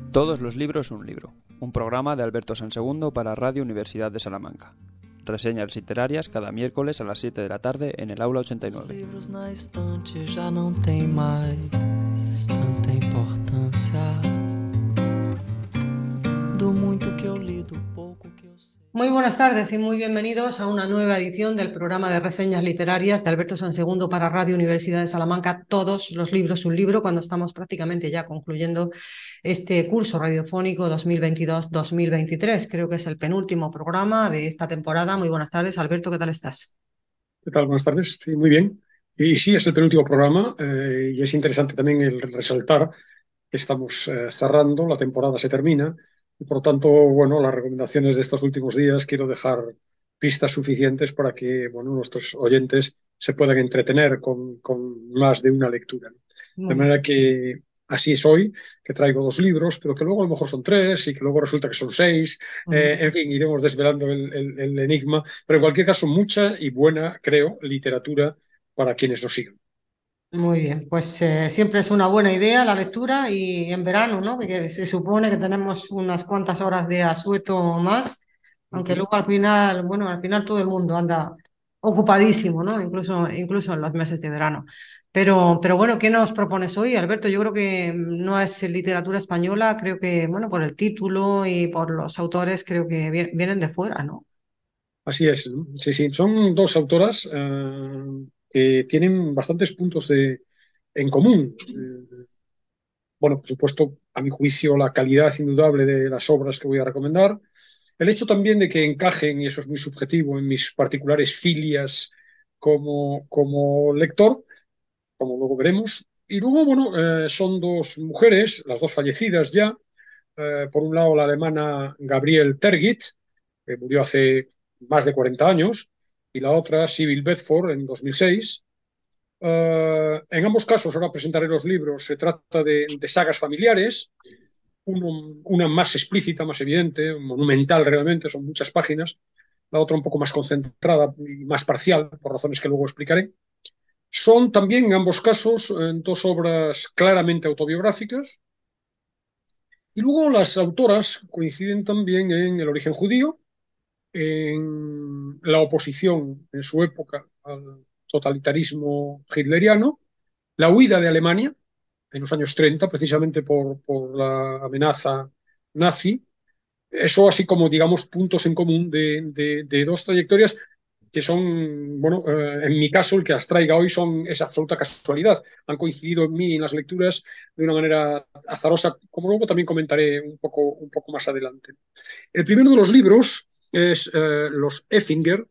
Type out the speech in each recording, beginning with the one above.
Todos los libros un libro, un programa de Alberto Sansegundo para Radio Universidad de Salamanca. Reseñas literarias cada miércoles a las 7 de la tarde en el aula 89. Livros na estante já não tem mais tanta importância. Do muito que eu li, do pouco que eu sei. Muy buenas tardes y muy bienvenidos a una nueva edición del programa de reseñas literarias de Alberto Sansegundo para Radio Universidad de Salamanca. Todos los libros un libro, cuando estamos prácticamente ya concluyendo este curso radiofónico 2022-2023. Creo que es el penúltimo programa de esta temporada. Muy buenas tardes, Alberto, ¿qué tal estás? ¿Qué tal? Buenas tardes. Sí, muy bien. Y sí, es el penúltimo programa y es interesante también el resaltar que estamos cerrando, la temporada se termina y por lo tanto, bueno, las recomendaciones de estos últimos días quiero dejar pistas suficientes para que, bueno, nuestros oyentes se puedan entretener con más de una lectura. De manera que así es hoy, que traigo 2 libros, pero que luego a lo mejor son 3 y que luego resulta que son 6. En fin, iremos desvelando el enigma, pero en cualquier caso mucha y buena, creo, literatura para quienes nos sigan. Muy bien, pues siempre es una buena idea la lectura y en verano, ¿no? Que se supone que tenemos unas cuantas horas de asueto más, aunque luego al final, bueno, al final todo el mundo anda ocupadísimo, ¿no? Incluso en los meses de verano. Pero bueno, ¿qué nos propones hoy, Alberto? Yo creo que no es literatura española, creo que, bueno, por el título y por los autores, creo que vienen de fuera, ¿no? Así es, ¿no? Sí, sí, son 2 autoras que tienen bastantes puntos en común. Bueno, por supuesto, a mi juicio, la calidad indudable de las obras que voy a recomendar. El hecho también de que encajen, y eso es muy subjetivo, en mis particulares filias como lector, como luego veremos. Y luego, bueno, son 2 mujeres, las 2 fallecidas ya. Por un lado, la alemana Gabriele Tergit, que murió hace más de 40 años, y la otra, Sybil Bedford, en 2006. En ambos casos, ahora presentaré los libros, se trata de sagas familiares, una más explícita, más evidente, monumental realmente, son muchas páginas, la otra un poco más concentrada y más parcial, por razones que luego explicaré. Son también, en ambos casos, 2 obras claramente autobiográficas. Y luego las autoras coinciden también en el origen judío, en la oposición en su época al totalitarismo hitleriano, la huida de Alemania en los años 30, precisamente por la amenaza nazi. Eso así como, digamos, puntos en común de 2 trayectorias que son, bueno, en mi caso, el que las traiga hoy es absoluta casualidad. Han coincidido en mí en las lecturas de una manera azarosa, como luego también comentaré un poco más adelante. El primero de los libros es Los Effinger.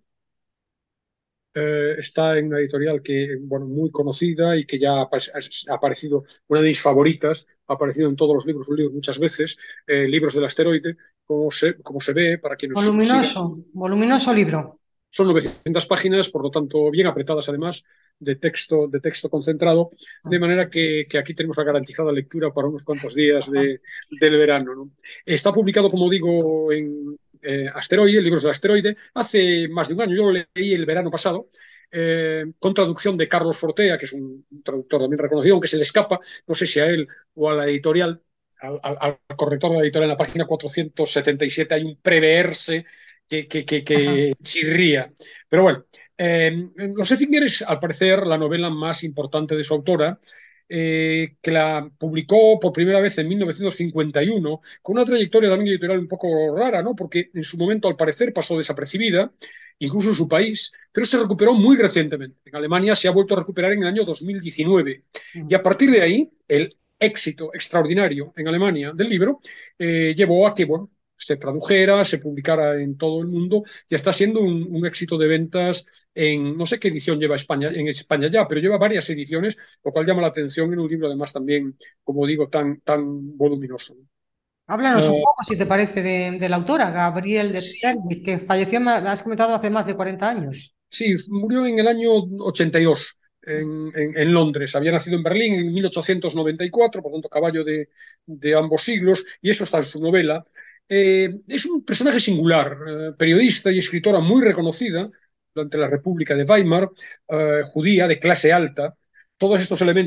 Está en una editorial que, bueno, muy conocida y que ya ha aparecido, una de mis favoritas, ha aparecido en todos los libros, un libro muchas veces, Libros del Asteroide, como se ve, para quienes sigan. Voluminoso libro. Son 900 páginas, por lo tanto, bien apretadas además, de texto concentrado, de manera que aquí tenemos la garantizada lectura para unos cuantos días del verano, ¿no? Está publicado, como digo, en Asteroide, Libros del Asteroide, hace más de un año. Yo lo leí el verano pasado, con traducción de Carlos Fortea, que es un traductor también reconocido, aunque se le escapa, no sé si a él o a la editorial, al corrector de la editorial, en la página 477 hay un preverse que chirría. Pero bueno, Los Effinger es, al parecer, la novela más importante de su autora, que la publicó por primera vez en 1951, con una trayectoria también editorial un poco rara, ¿no? Porque en su momento, al parecer, pasó desapercibida, incluso en su país, pero se recuperó muy recientemente. En Alemania se ha vuelto a recuperar en el año 2019. Y a partir de ahí, el éxito extraordinario en Alemania del libro llevó a que, bueno, se tradujera, se publicara en todo el mundo y está siendo un éxito de ventas en, no sé qué edición lleva España, en España ya, pero lleva varias ediciones, lo cual llama la atención en un libro además también, como digo, tan voluminoso. Háblanos un poco, si te parece, de la autora, Gabriele de Tergit, que falleció, me has comentado, hace más de 40 años. Sí, murió en el año 82. En Londres. Había nacido en Berlín en 1894, por tanto, caballo de ambos siglos, y eso está en su novela. Es un personaje singular, periodista y escritora muy reconocida durante la República de Weimar, judía, de clase alta. Todos estos elementos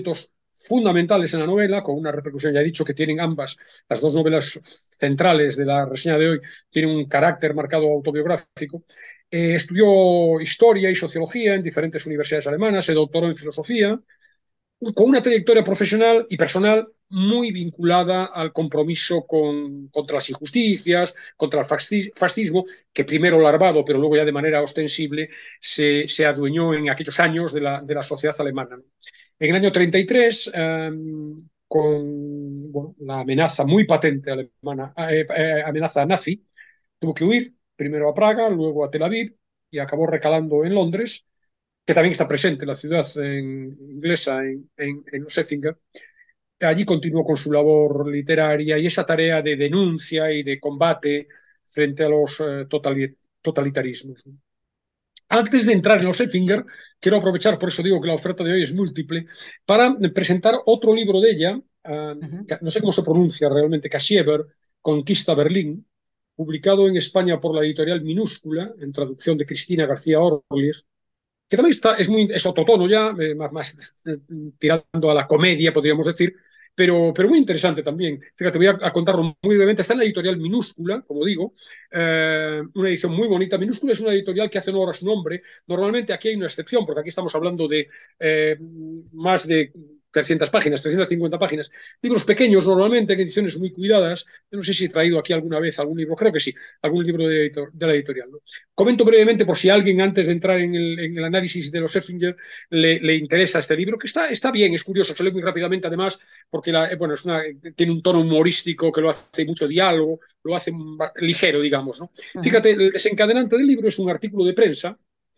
fundamentales en la novela, con una repercusión, ya he dicho que tienen ambas, las dos novelas centrales de la reseña de hoy, tienen un carácter marcado autobiográfico. Estudió historia y sociología en diferentes universidades alemanas, se doctoró en filosofía, con una trayectoria profesional y personal muy vinculada al compromiso contra las injusticias, contra el fascismo, que primero larvado, pero luego ya de manera ostensible, se adueñó en aquellos años de la sociedad alemana. En el año 33, con bueno, la amenaza muy patente alemana, amenaza nazi, tuvo que huir primero a Praga, luego a Tel Aviv y acabó recalando en Londres, que también está presente en la ciudad inglesa, en los Effinger. Allí continuó con su labor literaria y esa tarea de denuncia y de combate frente a los totalitarismos. Antes de entrar en los Effinger, quiero aprovechar, por eso digo que la oferta de hoy es múltiple, para presentar otro libro de ella, no sé cómo se pronuncia realmente, Kaschieber, Conquista Berlín, publicado en España por la editorial Minúscula, en traducción de Cristina García Orlich, que también es otro tono ya, más tirando a la comedia, podríamos decir, pero muy interesante también. Fíjate, voy a contarlo muy brevemente. Está en la editorial Minúscula, como digo, una edición muy bonita. Minúscula es una editorial que hace honor a su nombre. Normalmente aquí hay una excepción, porque aquí estamos hablando de más de 300 páginas, 350 páginas. Libros pequeños normalmente, en ediciones muy cuidadas. Yo no sé si he traído aquí alguna vez algún libro, creo que sí, algún libro de la editorial, ¿no? Comento brevemente por si a alguien, antes de entrar en el análisis de los Effinger, le interesa este libro, que está bien, es curioso, se lee muy rápidamente además, porque bueno, tiene un tono humorístico que lo hace mucho diálogo, lo hace ligero, digamos, ¿no? Fíjate, el desencadenante del libro es un artículo de prensa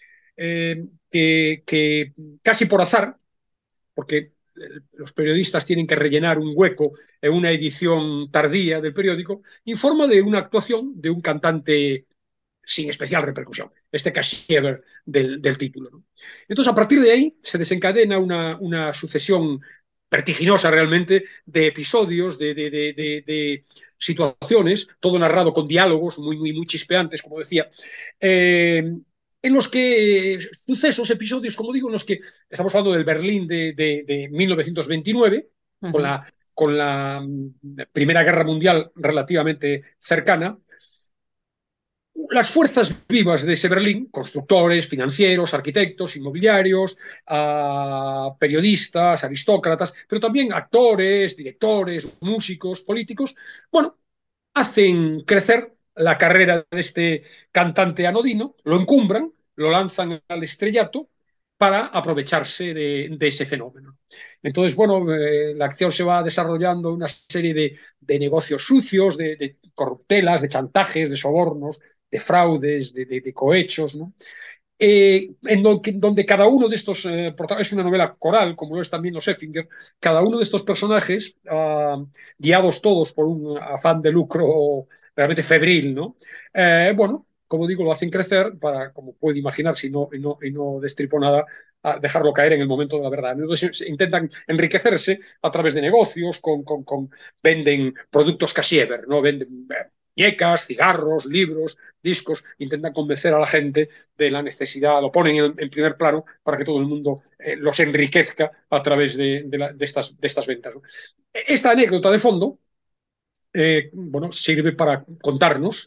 que casi por azar, porque los periodistas tienen que rellenar un hueco en una edición tardía del periódico, informa de una actuación de un cantante sin especial repercusión, este Kaschieber del título, ¿no? Entonces, a partir de ahí se desencadena una sucesión vertiginosa realmente de episodios, de situaciones, todo narrado con diálogos muy chispeantes, como decía, en los que sucesos, episodios, como digo, en los que estamos hablando del Berlín de 1929, con la Primera Guerra Mundial relativamente cercana. Las fuerzas vivas de ese Berlín, constructores, financieros, arquitectos, inmobiliarios, periodistas, aristócratas, pero también actores, directores, músicos, políticos, bueno, hacen crecer la carrera de este cantante anodino, lo encumbran, lo lanzan al estrellato para aprovecharse de ese fenómeno. Entonces, bueno, la acción se va desarrollando una serie de negocios sucios, de corruptelas, de chantajes, de sobornos, de fraudes, de cohechos, ¿no? Donde cada uno de estos, es una novela coral, como lo es también los Effinger, cada uno de estos personajes, guiados todos por un afán de lucro realmente febril, ¿no? Bueno, como digo, lo hacen crecer para, como puede imaginar, si no, y no destripo nada, a dejarlo caer en el momento de la verdad. Entonces intentan enriquecerse a través de negocios, venden productos Kaschieber, ¿no? Venden muñecas, cigarros, libros, discos, intentan convencer a la gente de la necesidad, lo ponen en primer plano para que todo el mundo los enriquezca a través de estas ventas, ¿no? Esta anécdota de fondo, bueno, sirve para contarnos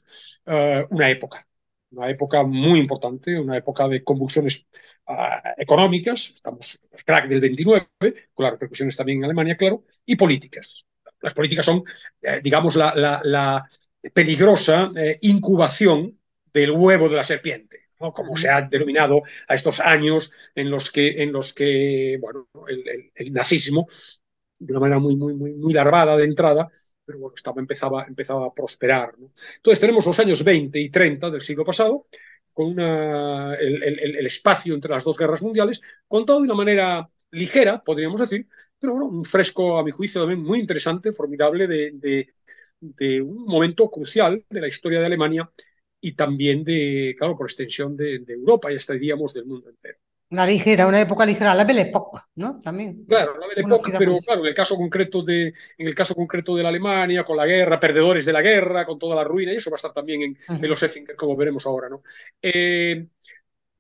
una época muy importante, una época de convulsiones económicas, estamos en el crack del 29, con las repercusiones también en Alemania, claro, y políticas. Las políticas son, digamos, la peligrosa incubación del huevo de la serpiente, ¿no? Como se ha denominado a estos años en los que bueno, el nazismo, de una manera muy larvada de entrada, pero bueno, empezaba a prosperar, ¿no? Entonces tenemos los años 20 y 30 del siglo pasado, con el espacio entre las dos guerras mundiales, contado de una manera ligera, podríamos decir, pero bueno, un fresco, a mi juicio, también muy interesante, formidable, de un momento crucial de la historia de Alemania y también claro, por extensión de Europa y hasta diríamos del mundo entero. Una época ligera, la Belle Époque, ¿no? También. Claro, la Belle Époque, pero claro, en el caso concreto de la Alemania, con la guerra, perdedores de la guerra, con toda la ruina, y eso va a estar también en los Effinger, como veremos ahora, ¿no?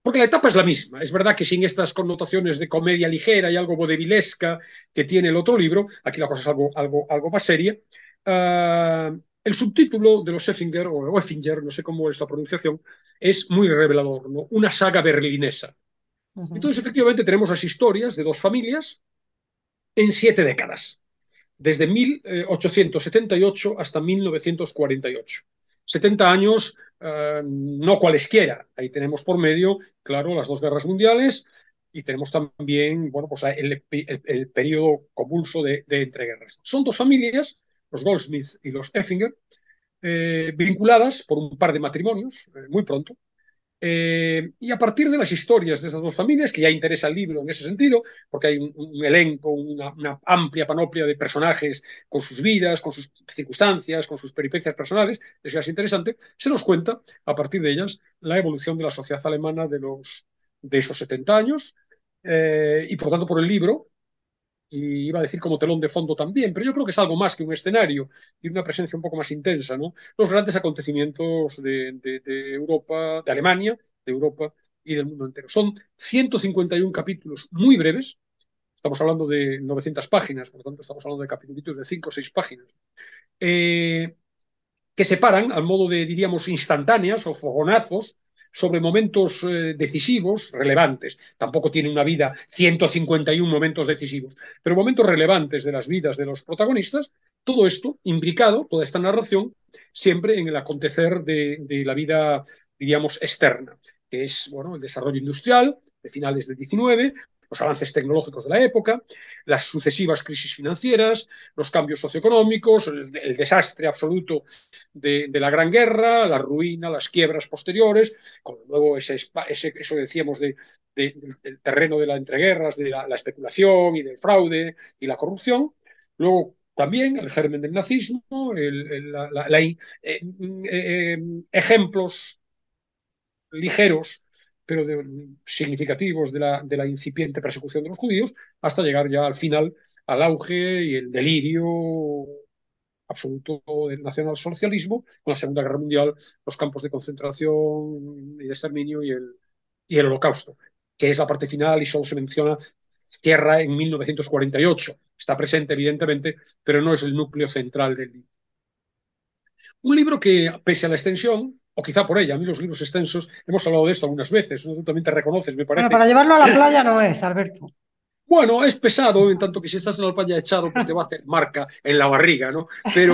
porque la etapa es la misma. Es verdad que sin estas connotaciones de comedia ligera y algo vodevillesca que tiene el otro libro, aquí la cosa es algo más seria. El subtítulo de los Effinger, o Effinger, no sé cómo es la pronunciación, es muy revelador, ¿no? Una saga berlinesa. Entonces, efectivamente, tenemos las historias de dos familias en 7 décadas, desde 1878 hasta 1948. 70 años, no cualesquiera. Ahí tenemos por medio, claro, las dos guerras mundiales y tenemos también, bueno, pues el periodo convulso de entreguerras. Son dos familias, los Goldsmith y los Effinger, vinculadas por un par de matrimonios, muy pronto. Y a partir de las historias de esas dos familias, que ya interesa el libro en ese sentido, porque hay un elenco, una amplia panoplia de personajes con sus vidas, con sus circunstancias, con sus peripecias personales, eso ya es interesante, se nos cuenta a partir de ellas la evolución de la sociedad alemana de esos 70 años, y por tanto por el libro, y iba a decir como telón de fondo también, pero yo creo que es algo más que un escenario y una presencia un poco más intensa, ¿no? Los grandes acontecimientos de Europa, de Alemania, de Europa y del mundo entero. Son 151 capítulos muy breves, estamos hablando de 900 páginas, por lo tanto estamos hablando de capítulos de 5 o 6 páginas, que separan al modo de, diríamos, instantáneas o fogonazos sobre momentos decisivos, relevantes. Tampoco tiene una vida 151 momentos decisivos, pero momentos relevantes de las vidas de los protagonistas, todo esto imbricado, toda esta narración, siempre en el acontecer de la vida, diríamos, externa, que es, bueno, el desarrollo industrial de finales del 19, los avances tecnológicos de la época, las sucesivas crisis financieras, los cambios socioeconómicos, el desastre absoluto de la Gran Guerra, la ruina, las quiebras posteriores, con luego eso decíamos del terreno de la entreguerras, de la especulación y del fraude y la corrupción. Luego también el germen del nazismo, ejemplos ligeros pero significativos de la incipiente persecución de los judíos, hasta llegar ya al final al auge y el delirio absoluto del nacionalsocialismo, con la Segunda Guerra Mundial, los campos de concentración y de exterminio y el Holocausto, que es la parte final y solo se menciona, cierra en 1948. Está presente, evidentemente, pero no es el núcleo central del libro. Un libro que, pese a la extensión, o quizá por ella, a mí los libros extensos, hemos hablado de esto algunas veces, ¿no? Tú también te reconoces, me Bueno, parece. para llevarlo a la playa no es, Alberto. Bueno, es pesado, en tanto que si estás en la playa echado, pues te va a hacer marca en la barriga, ¿no?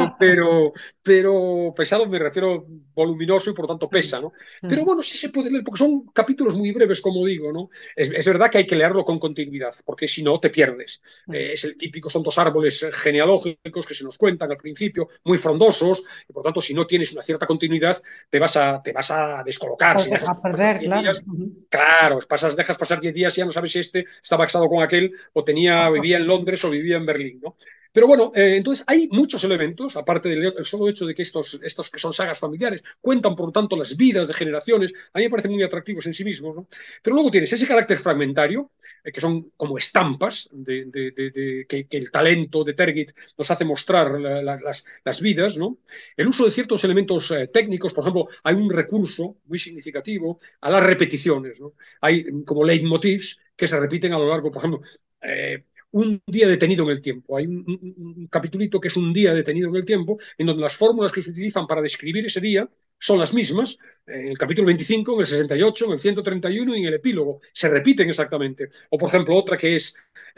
Pero pesado me refiero voluminoso y por tanto pesa, ¿no? Pero bueno, sí se puede leer, porque son capítulos muy breves, como digo, ¿no? Es verdad que hay que leerlo con continuidad, porque si no, te pierdes. Es el típico, son dos árboles genealógicos que se nos cuentan al principio, muy frondosos, y por tanto, si no tienes una cierta continuidad, te vas a descolocar. Si dejas A perder, claro. días, claro, dejas pasar 10 días y ya no sabes si este estaba casado con aquel o vivía en Londres o vivía en Berlín, ¿no? Pero bueno, entonces hay muchos elementos, aparte del solo hecho de que estos que son sagas familiares cuentan, por lo tanto, las vidas de generaciones, a mí me parecen muy atractivos en sí mismos, ¿no? Pero luego tienes ese carácter fragmentario, que son como estampas que el talento de Tergit nos hace mostrar las vidas, ¿no? El uso de ciertos elementos técnicos, por ejemplo, hay un recurso muy significativo a las repeticiones, ¿no? Hay como leitmotivs que se repiten a lo largo, por ejemplo, un día detenido en el tiempo. Hay un capitulito que es un día detenido en el tiempo, en donde las fórmulas que se utilizan para describir ese día son las mismas, en el capítulo 25, en el 68, en el 131 y en el epílogo. Se repiten exactamente. O, por ejemplo, otra que es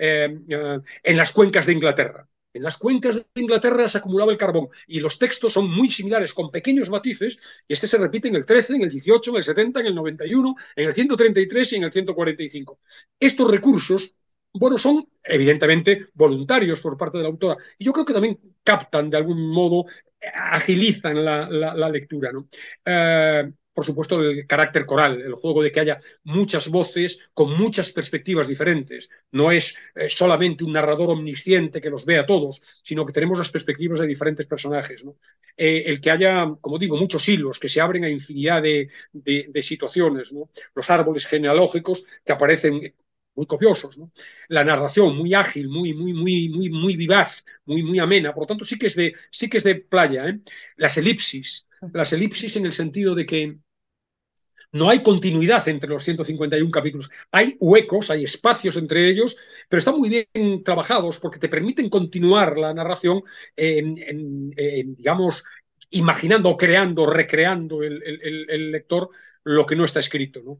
en las cuencas de Inglaterra. En las cuencas de Inglaterra se acumulaba el carbón y los textos son muy similares, con pequeños matices, y este se repite en el 13, en el 18, en el 70, en el 91, en el 133 y en el 145. Estos recursos, bueno, son evidentemente voluntarios por parte de la autora, y yo creo que también captan de algún modo, agilizan la lectura, ¿no? Por supuesto, el carácter coral, el juego de que haya muchas voces con muchas perspectivas diferentes. No es solamente un narrador omnisciente que los ve a todos, sino que tenemos las perspectivas de diferentes personajes, ¿no? El que haya, como digo, muchos hilos que se abren a infinidad de situaciones, ¿no? Los árboles genealógicos que aparecen muy copiosos, ¿no? La narración muy ágil, muy vivaz, muy amena, por lo tanto sí que es de playa, ¿eh? Las elipsis en el sentido de que no hay continuidad entre los 151 capítulos. Hay huecos, hay espacios entre ellos, pero están muy bien trabajados porque te permiten continuar la narración, digamos, imaginando o creando, recreando el lector lo que no está escrito, ¿no?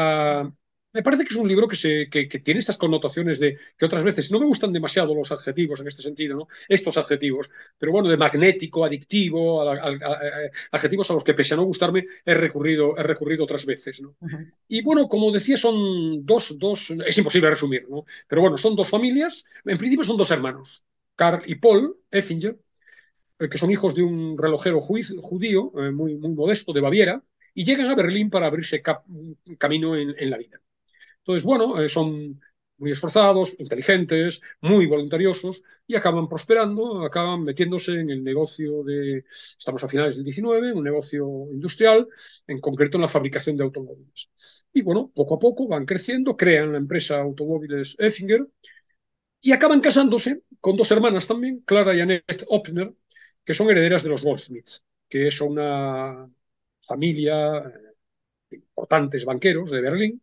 Me parece que es un libro que tiene estas connotaciones de que otras veces no me gustan demasiado los adjetivos en este sentido, ¿no? Estos adjetivos, pero bueno, de magnético, adictivo, adjetivos a los que pese a no gustarme he recurrido otras veces, ¿no? Y bueno, como decía, son es imposible resumir, ¿no? Pero bueno, son dos familias, en principio son dos hermanos, Karl y Paul Effinger, que son hijos de un relojero judío muy modesto de Baviera, y llegan a Berlín para abrirse camino en la vida. Entonces, bueno, son muy esforzados, inteligentes, muy voluntariosos y acaban prosperando, acaban metiéndose en el negocio estamos a finales del 19, en un negocio industrial, en concreto en la fabricación de automóviles. Y bueno, poco a poco van creciendo, crean la empresa Automóviles Effinger y acaban casándose con dos hermanas también, Clara y Annette Opner, que son herederas de los Goldsmith, que es una familia de importantes banqueros de Berlín.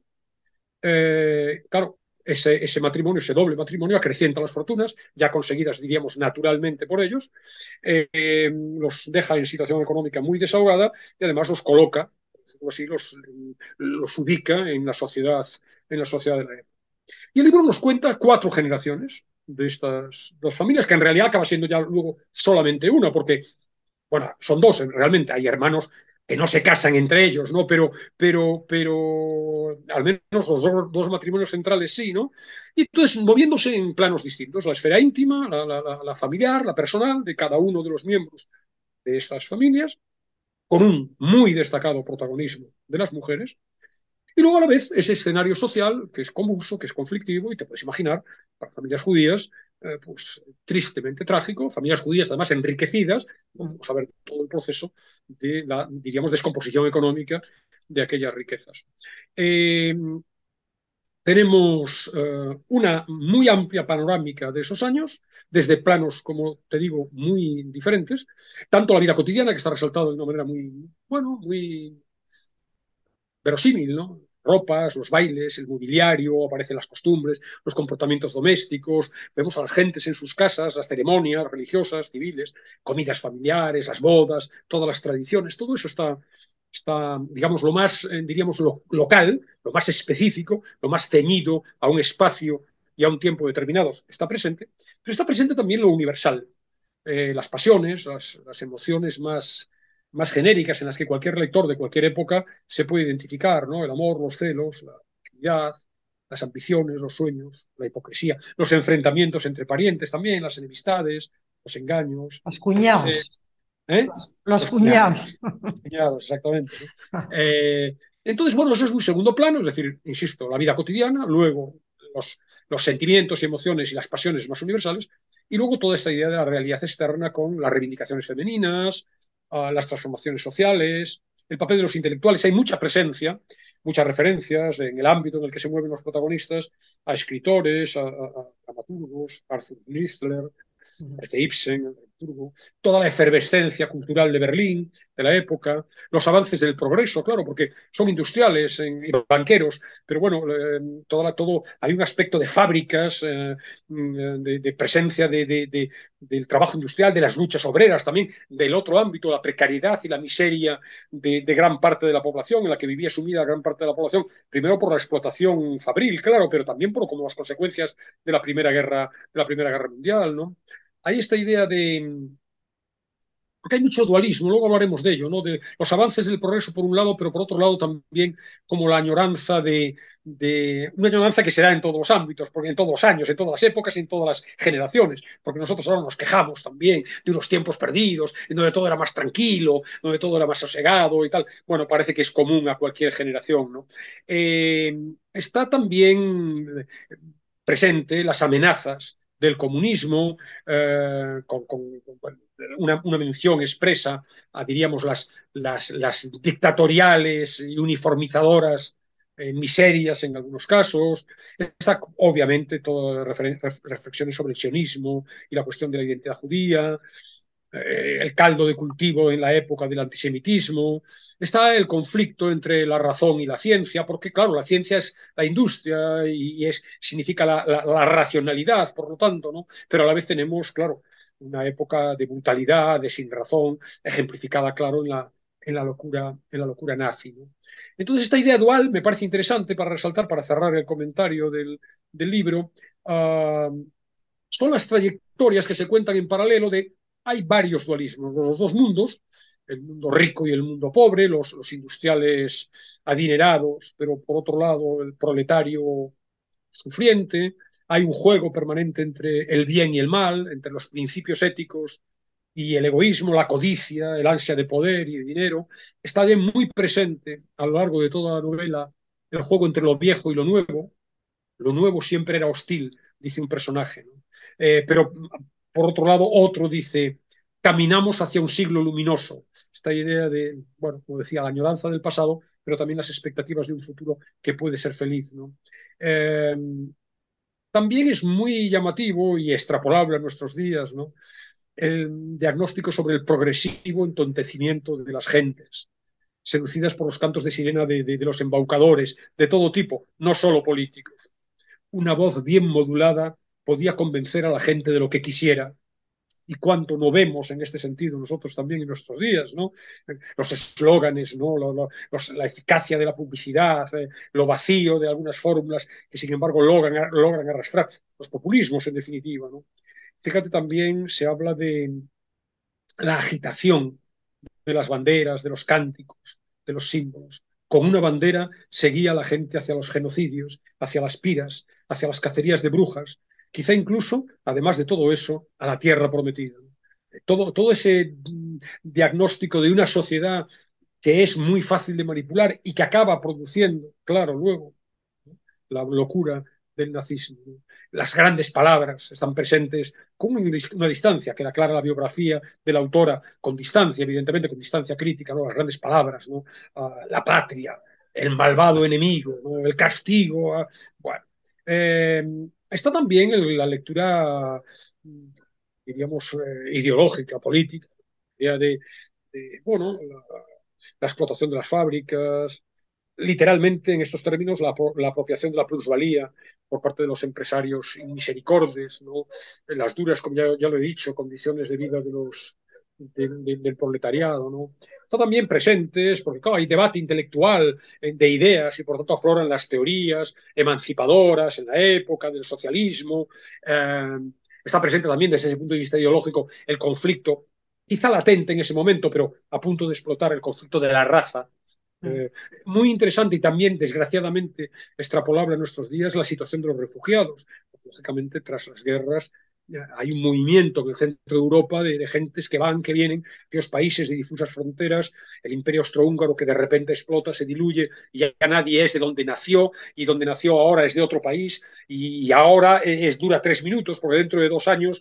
Claro, ese matrimonio, ese doble matrimonio, acrecienta las fortunas, ya conseguidas, diríamos, naturalmente por ellos, los deja en situación económica muy desahogada y además los coloca, así, los ubica en la sociedad de la época. Y el libro nos cuenta 4 generaciones de estas dos familias, que en realidad acaba siendo ya luego solamente una, porque bueno, son dos, realmente hay hermanos que no se casan entre ellos, ¿no? Pero al menos los dos matrimonios centrales sí, ¿no? Y entonces moviéndose en planos distintos, la esfera íntima, la familiar, la personal de cada uno de los miembros de estas familias, con un muy destacado protagonismo de las mujeres, y luego a la vez ese escenario social que es convulso, que es conflictivo, y te puedes imaginar, para familias judías, pues tristemente trágico, familias judías además enriquecidas, vamos a ver todo el proceso de la, diríamos, descomposición económica de aquellas riquezas. Tenemos una muy amplia panorámica de esos años, desde planos, como te digo, muy diferentes, tanto la vida cotidiana, que está resaltada de una manera muy verosímil, ¿no? Ropas, los bailes, el mobiliario, aparecen las costumbres, los comportamientos domésticos, vemos a las gentes en sus casas, las ceremonias religiosas, civiles, comidas familiares, las bodas, todas las tradiciones, todo eso está digamos, lo más, diríamos, local, lo más específico, lo más ceñido a un espacio y a un tiempo determinados, está presente, pero está presente también lo universal, las pasiones, las emociones más genéricas en las que cualquier lector de cualquier época se puede identificar, ¿no? El amor, los celos, la actividad, las ambiciones, los sueños, la hipocresía, los enfrentamientos entre parientes también, las enemistades, los engaños, Los cuñados. ¿eh? Los cuñados. Cuñados, exactamente, ¿no? Entonces, bueno, eso es un segundo plano, es decir, insisto, la vida cotidiana, luego los sentimientos y emociones y las pasiones más universales, y luego toda esta idea de la realidad externa con las reivindicaciones femeninas, las transformaciones sociales, el papel de los intelectuales. Hay mucha presencia, muchas referencias en el ámbito en el que se mueven los protagonistas a escritores, a dramaturgos, Arthur Schnitzler, Ibsen, toda la efervescencia cultural de Berlín, de la época, los avances del progreso, claro, porque son industriales y banqueros, pero bueno, hay un aspecto de fábricas, de presencia del trabajo industrial, de las luchas obreras también, del otro ámbito, la precariedad y la miseria de gran parte de la población, en la que vivía sumida gran parte de la población, primero por la explotación fabril, claro, pero también por como las consecuencias de la Primera Guerra Mundial, ¿no? Hay esta idea porque hay mucho dualismo, luego hablaremos de ello, ¿no? De los avances del progreso por un lado, pero por otro lado también como la añoranza una añoranza que se da en todos los ámbitos, porque en todos los años, en todas las épocas y en todas las generaciones, porque nosotros ahora nos quejamos también de unos tiempos perdidos, en donde todo era más tranquilo, donde todo era más sosegado y tal. Bueno, parece que es común a cualquier generación, ¿no? Está también presente las amenazas del comunismo, con una mención expresa a, diríamos, las dictatoriales y uniformizadoras miserias en algunos casos. Está, obviamente, todas reflexiones sobre el sionismo y la cuestión de la identidad judía. el caldo de cultivo en la época del antisemitismo, está el conflicto entre la razón y la ciencia, porque claro, la ciencia es la industria y significa la racionalidad, por lo tanto, ¿no? Pero a la vez tenemos, claro, una época de brutalidad, de sinrazón, ejemplificada, claro, en la locura nazi, ¿no? Entonces, esta idea dual me parece interesante para resaltar, para cerrar el comentario del libro. Son las trayectorias que se cuentan en paralelo de hay varios dualismos, los dos mundos, el mundo rico y el mundo pobre, los industriales adinerados, pero por otro lado el proletario sufriente, hay un juego permanente entre el bien y el mal, entre los principios éticos y el egoísmo, la codicia, el ansia de poder y de dinero. Está bien muy presente a lo largo de toda la novela el juego entre lo viejo y lo nuevo. Lo nuevo siempre era hostil, dice un personaje, ¿no? Pero por otro lado, otro dice, caminamos hacia un siglo luminoso. Esta idea de, bueno, como decía, la añoranza del pasado, pero también las expectativas de un futuro que puede ser feliz, ¿no? Eh, También es muy llamativo y extrapolable a nuestros días, ¿no? El diagnóstico sobre el progresivo entontecimiento de las gentes, seducidas por los cantos de sirena de los embaucadores, de todo tipo, no solo políticos. Una voz bien modulada podía convencer a la gente de lo que quisiera. Y cuánto no vemos en este sentido nosotros también en nuestros días, ¿no? Los eslóganes, ¿no? La eficacia de la publicidad, lo vacío de algunas fórmulas que sin embargo logran arrastrar los populismos en definitiva, ¿no? Fíjate también se habla de la agitación de las banderas, de los cánticos, de los símbolos. Con una bandera seguía la gente hacia los genocidios, hacia las piras, hacia las cacerías de brujas, quizá incluso, además de todo eso, a la tierra prometida. Todo ese diagnóstico de una sociedad que es muy fácil de manipular y que acaba produciendo, claro, luego, ¿no?, la locura del nazismo. Las grandes palabras están presentes con una distancia que aclara la biografía de la autora, con distancia, evidentemente, con distancia crítica, ¿no? Las grandes palabras, ¿no? La patria, el malvado enemigo, ¿no? El castigo. Bueno, está también la lectura, diríamos, ideológica, política, bueno, la explotación de las fábricas, literalmente en estos términos la apropiación de la plusvalía por parte de los empresarios misericordes, ¿no? Las duras, como ya lo he dicho, condiciones de vida del proletariado, ¿no? Están también presentes, porque claro, hay debate intelectual de ideas y por lo tanto afloran las teorías emancipadoras en la época del socialismo. Está presente también desde ese punto de vista ideológico el conflicto, quizá latente en ese momento, pero a punto de explotar, el conflicto de la raza. Muy interesante y también, desgraciadamente, extrapolable a nuestros días, la situación de los refugiados. Lógicamente, tras las guerras, hay un movimiento en el centro de Europa de gentes que van, que vienen, aquellos países de difusas fronteras, el imperio austrohúngaro que de repente explota, se diluye y ya nadie es de donde nació y donde nació ahora es de otro país y ahora dura 3 minutos porque dentro de 2 años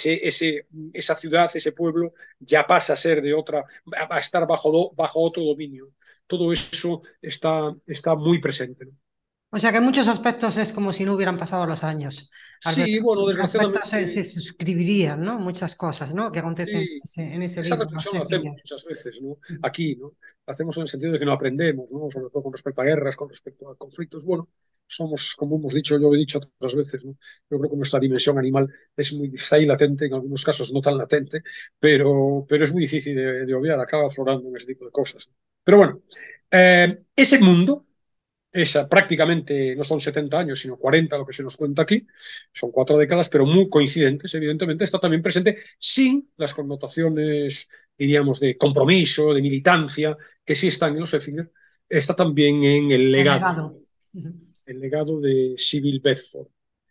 esa ciudad, ese pueblo ya pasa a ser de otra, a estar bajo otro dominio. Todo eso está muy presente, ¿no? O sea que en muchos aspectos es como si no hubieran pasado los años, Sí, Alberto. En bueno, muchos aspectos desgraciadamente, se suscribirían, ¿no? Muchas cosas, ¿no? Que acontecen sí, en ese esa libro, no reflexión la sé, hacemos Miguel. muchas veces, ¿no? Aquí, ¿no? La hacemos en el sentido de que no aprendemos, ¿no? Sobre todo con respecto a guerras, con respecto a conflictos. Bueno, somos, como hemos dicho, yo he dicho otras veces, ¿no? Yo creo que nuestra dimensión animal está ahí latente, en algunos casos no tan latente, pero es muy difícil de obviar, acaba aflorando en ese tipo de cosas, ¿no? Pero bueno, ese mundo prácticamente no son 70 años, sino 40 lo que se nos cuenta aquí, son 4 décadas, pero muy coincidentes, evidentemente, está también presente sin las connotaciones, diríamos, de compromiso, de militancia, que sí están en los Effinger, está también en El legado. el legado de Sybil Bedford.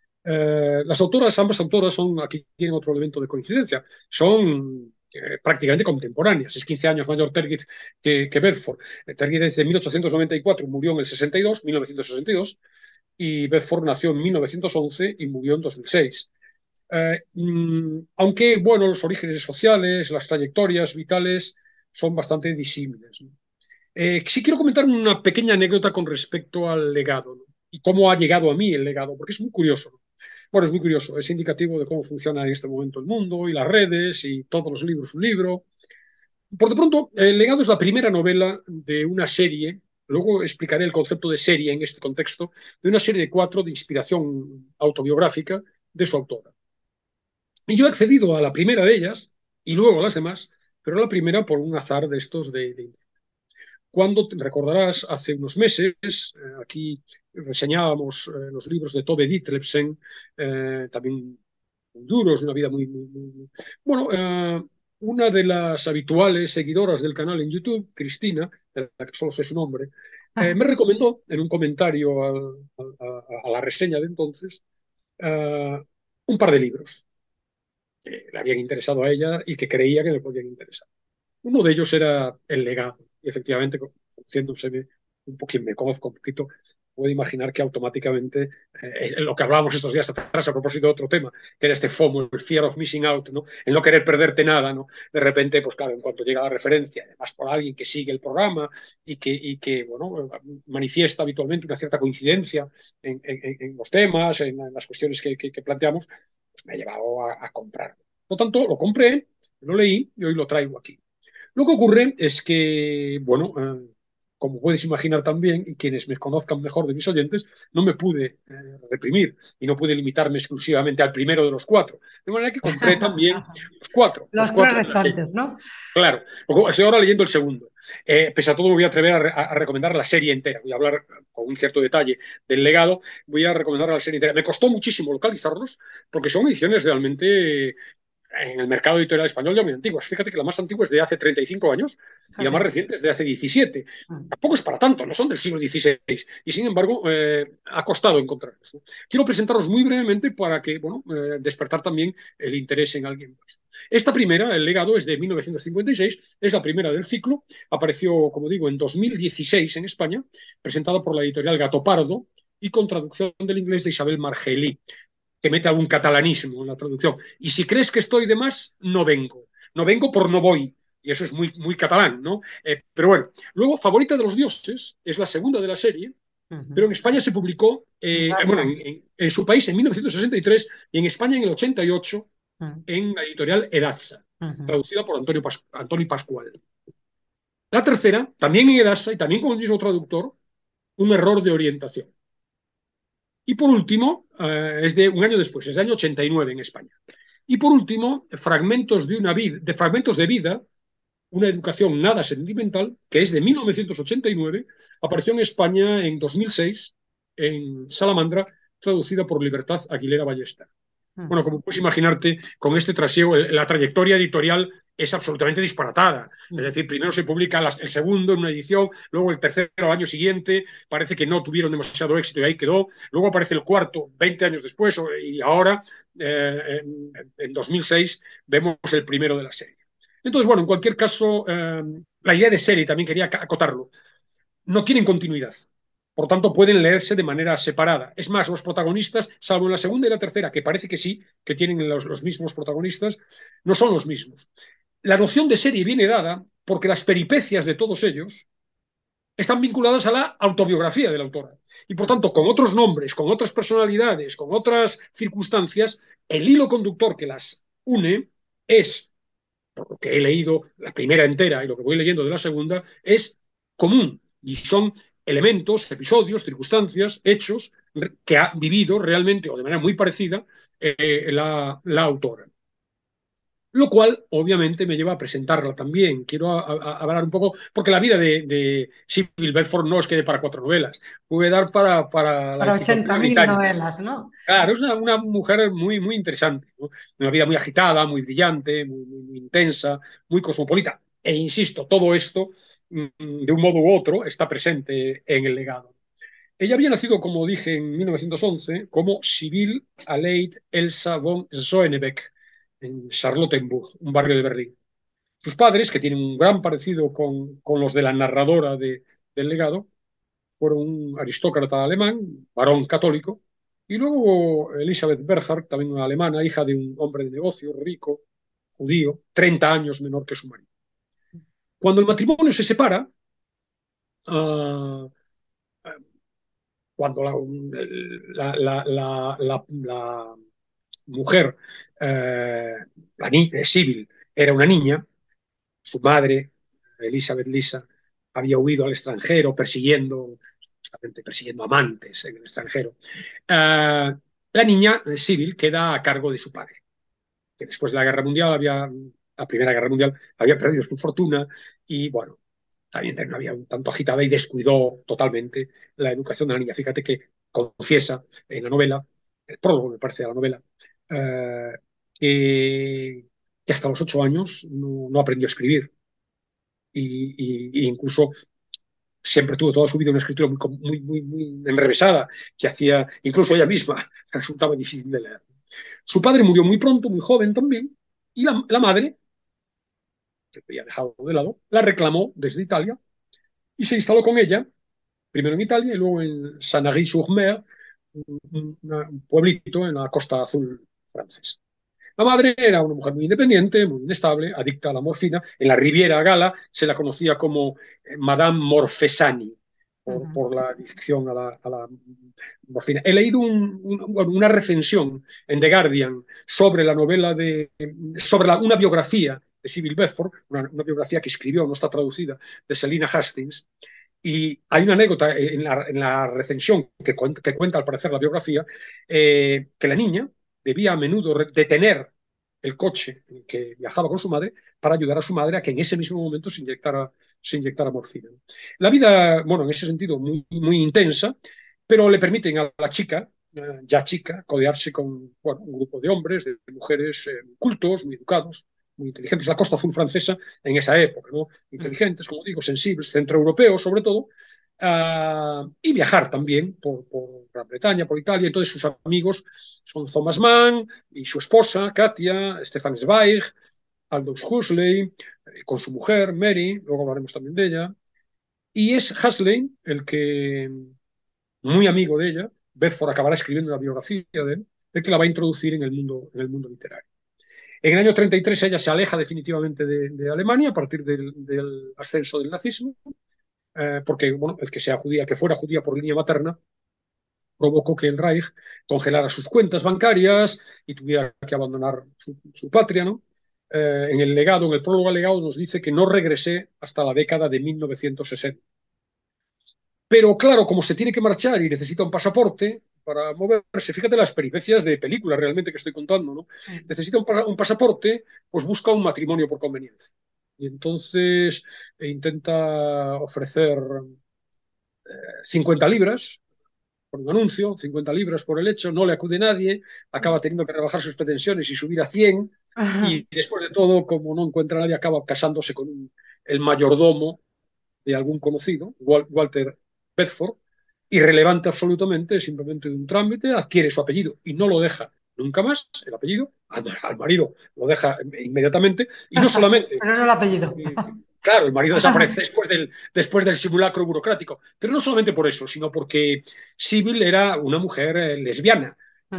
Ambas autoras aquí tienen otro elemento de coincidencia, son prácticamente contemporáneas. Es 15 años mayor Tergit que Bedford. Tergit es de 1894, murió en el 1962, y Bedford nació en 1911 y murió en 2006. Aunque, bueno, los orígenes sociales, las trayectorias vitales son bastante disímiles, ¿no? Sí quiero comentar una pequeña anécdota con respecto al legado, ¿no? Y cómo ha llegado a mí el legado, porque es muy curioso, ¿no? Bueno, es muy curioso, es indicativo de cómo funciona en este momento el mundo y las redes y todos los libros, un libro. Por de pronto, El legado es la primera novela de una serie, luego explicaré el concepto de serie en este contexto, de una serie de 4 de inspiración autobiográfica de su autora. Y yo he accedido a la primera de ellas y luego a las demás, pero a la primera por un azar de estos de cuando, te recordarás, hace unos meses, aquí reseñábamos los libros de Tove Ditlevsen, también muy duros, una vida muy. Bueno, una de las habituales seguidoras del canal en YouTube, Cristina, de la que solo sé su nombre, me recomendó en un comentario a la reseña de entonces un par de libros que le habían interesado a ella y que creía que me podían interesar. Uno de ellos era El legado. Y efectivamente, conociéndose un poquito, me conozco un poquito, puedo imaginar que automáticamente, lo que hablábamos estos días atrás a propósito de otro tema, que era este FOMO, el fear of missing out, ¿no? El no querer perderte nada, ¿no? De repente, pues claro, en cuanto llega la referencia, además por alguien que sigue el programa y que bueno, manifiesta habitualmente una cierta coincidencia en los temas, en las cuestiones que planteamos, pues me ha llevado a comprar. Por lo tanto, lo compré, lo leí y hoy lo traigo aquí. Lo que ocurre es que, bueno, como puedes imaginar también, y quienes me conozcan mejor de mis oyentes, no me pude reprimir y no pude limitarme exclusivamente al primero de los 4. De manera que compré también los Los tres cuatro de la serie. restantes, ¿no? Claro, estoy ahora leyendo el segundo. Pese a todo, me voy a atrever a recomendar la serie entera. Voy a hablar con un cierto detalle del legado. Voy a recomendar la serie entera. Me costó muchísimo localizarlos porque son ediciones realmente en el mercado editorial español ya muy antiguas. Fíjate que la más antigua es de hace 35 años O y sea la más que- reciente es de hace 17. Tampoco es para tanto, no son del siglo XVI y sin embargo ha costado encontrarlos, ¿no? Quiero presentaros muy brevemente para que, bueno, despertar también el interés en alguien más. Esta primera, El legado, es de 1956, es la primera del ciclo, apareció, como digo, en 2016 en España, presentada por la editorial Gato Pardo y con traducción del inglés de Isabel Margelí, que mete algún catalanismo en la traducción. Y si crees que estoy de más, no vengo. No vengo por no voy. Y eso es muy catalán, ¿no? Pero bueno, luego Favorita de los Dioses es la segunda de la serie, pero en España se publicó, bueno, Raza. en su país en 1963 y en España en el 88 Ujú. en la editorial Edasa, Ujú. traducida por Antonio Pascual. La tercera, también en Edasa y también con el mismo traductor, Un error de orientación. Y por último, es de un año después, es de año 89 en España. Y por último, Fragmentos de vida, una educación nada sentimental, que es de 1989, apareció en España en 2006, en Salamandra, traducida por Libertad Aguilera Ballester. Bueno, Ujú. como puedes imaginarte, con este trasiego, la trayectoria editorial es absolutamente disparatada. Es Ujú. decir, primero se publica el segundo en una edición, luego el tercero al año siguiente, parece que no tuvieron demasiado éxito y ahí quedó. Luego aparece el cuarto 20 años después y ahora, en 2006, vemos el primero de la serie. Entonces, bueno, en cualquier caso, la idea de serie, también quería acotarlo, no tienen continuidad. Por tanto, pueden leerse de manera separada. Es más, los protagonistas, salvo en la segunda y la tercera, que parece que sí, que tienen los mismos protagonistas, no son los mismos. La noción de serie viene dada porque las peripecias de todos ellos están vinculadas a la autobiografía de la autora. Y por tanto, con otros nombres, con otras personalidades, con otras circunstancias, el hilo conductor que las une es, por lo que he leído la primera entera y lo que voy leyendo de la segunda, es común y son elementos, episodios, circunstancias, hechos que ha vivido realmente o de manera muy parecida la autora. Lo cual, obviamente, me lleva a presentarla también. Quiero hablar un poco, porque la vida de Sybil Bedford no es que dé para 4 novelas, puede dar para la Para enciclopedia 80.000 británica. novelas, ¿no? Claro, es una mujer muy interesante, ¿no? Una vida muy agitada, muy brillante, muy intensa, muy cosmopolita. E insisto, todo esto, de un modo u otro, está presente en el legado. Ella había nacido, como dije, en 1911, como Sibylle Aleid Elsa von Schoenebeck, en Charlottenburg, un barrio de Berlín. Sus padres, que tienen un gran parecido con los de la narradora del legado, fueron un aristócrata alemán, varón católico, y luego Elizabeth Berhardt, también una alemana, hija de un hombre de negocio rico, judío, 30 años menor que su marido. Cuando el matrimonio se separa, uh, cuando la mujer, Sibyl, era una niña, su madre, Elizabeth Lisa, había huido al extranjero supuestamente persiguiendo amantes en el extranjero. La niña, Sibyl, queda a cargo de su padre, que después de la Primera Guerra Mundial, había perdido su fortuna y, bueno, también no había un tanto agitada y descuidó totalmente la educación de la niña. Fíjate que confiesa en la novela, el prólogo me parece de la novela, eh, que hasta los 8 años no aprendió a escribir y incluso siempre tuvo toda su vida una escritura muy enrevesada, que hacía, incluso ella misma, resultaba difícil de leer. Su padre murió muy pronto, muy joven también, y la madre, que había dejado de lado, la reclamó desde Italia y se instaló con ella, primero en Italia y luego en Sanary-sur-Mer, un pueblito en la Costa Azul francesa. La madre era una mujer muy independiente, muy inestable, adicta a la morfina. En la Riviera Gala se la conocía como Madame Morfesani, por la adicción a la morfina. He leído una recensión en The Guardian sobre la novela una biografía de Sybil Bedford, una biografía que escribió, no está traducida, de Selina Hastings. Y hay una anécdota en la recensión que cuenta, al parecer, la biografía, que la niña debía a menudo detener el coche en el que viajaba con su madre para ayudar a su madre a que en ese mismo momento se inyectara morfina. La vida, bueno, en ese sentido, muy intensa, pero le permiten a la chica, ya chica, codearse con, bueno, un grupo de hombres, de mujeres cultos, muy educados, muy inteligentes. La Costa Azul francesa en esa época, ¿no? Inteligentes, como digo, sensibles, centroeuropeos sobre todo, y viajar también por Gran Bretaña, por Italia. Entonces sus amigos son Thomas Mann y su esposa, Katia, Stefan Zweig, Aldous Huxley, con su mujer, Mary, luego hablaremos también de ella. Y es Huxley el que, muy amigo de ella, Bedford acabará escribiendo una biografía de él, el que la va a introducir en el mundo literario. En el año 33 ella se aleja definitivamente de Alemania a partir del ascenso del nazismo, porque, bueno, el que sea judía, que fuera judía por línea materna, provocó que el Reich congelara sus cuentas bancarias y tuviera que abandonar su patria, ¿no? En el prólogo al legado nos dice que no regresé hasta la década de 1960. Pero claro, como se tiene que marchar y necesita un pasaporte para moverse, fíjate las peripecias de película realmente que estoy contando, ¿no? Necesita un pasaporte, pues busca un matrimonio por conveniencia. Y entonces intenta ofrecer 50 libras por un anuncio, 50 libras por el hecho, no le acude nadie, acaba teniendo que rebajar sus pretensiones y subir a 100, y después de todo, como no encuentra a nadie, acaba casándose con el mayordomo de algún conocido, Walter Bedford, irrelevante absolutamente, simplemente de un trámite, adquiere su apellido y no lo deja nunca más, el apellido, al marido lo deja inmediatamente, y no solamente... Pero no el apellido. Claro, el marido desaparece después del simulacro burocrático, pero no solamente por eso, sino porque Sibyl era una mujer lesbiana,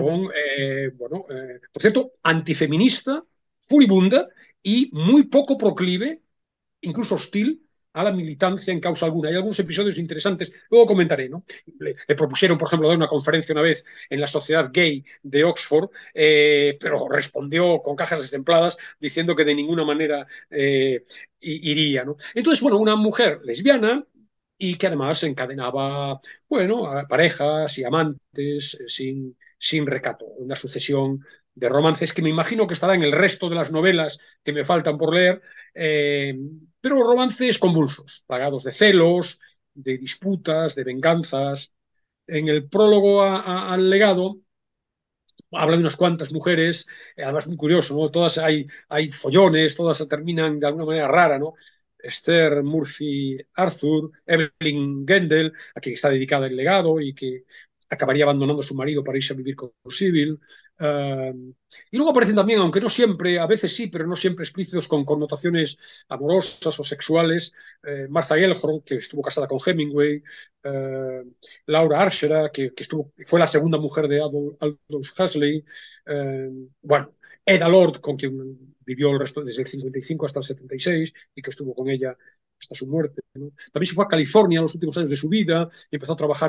por cierto, antifeminista, furibunda y muy poco proclive, incluso hostil, a la militancia en causa alguna. Hay algunos episodios interesantes, luego comentaré, ¿no? Le propusieron, por ejemplo, dar una conferencia una vez en la Sociedad Gay de Oxford, pero respondió con cajas destempladas diciendo que de ninguna manera iría, ¿no? Entonces, bueno, una mujer lesbiana y que además encadenaba, bueno, a parejas y amantes sin recato, una sucesión de romances que me imagino que estará en el resto de las novelas que me faltan por leer, pero romances convulsos, plagados de celos, de disputas, de venganzas. En el prólogo al legado habla de unas cuantas mujeres, además muy curioso, ¿no? Todas hay follones, todas terminan de alguna manera rara, ¿no? Esther Murphy Arthur, Evelyn Gendel, a quien está dedicada el legado y que acabaría abandonando a su marido para irse a vivir con Sibyl. Y luego aparecen también, aunque no siempre, a veces sí, pero no siempre explícitos, con connotaciones amorosas o sexuales, Martha Gellhorn, que estuvo casada con Hemingway, Laura Archer, que fue la segunda mujer de Aldous Huxley, bueno, Eda Lord, con quien vivió el resto desde el 55 hasta el 76 y que estuvo con ella hasta su muerte, ¿no? También se fue a California en los últimos años de su vida y empezó a trabajar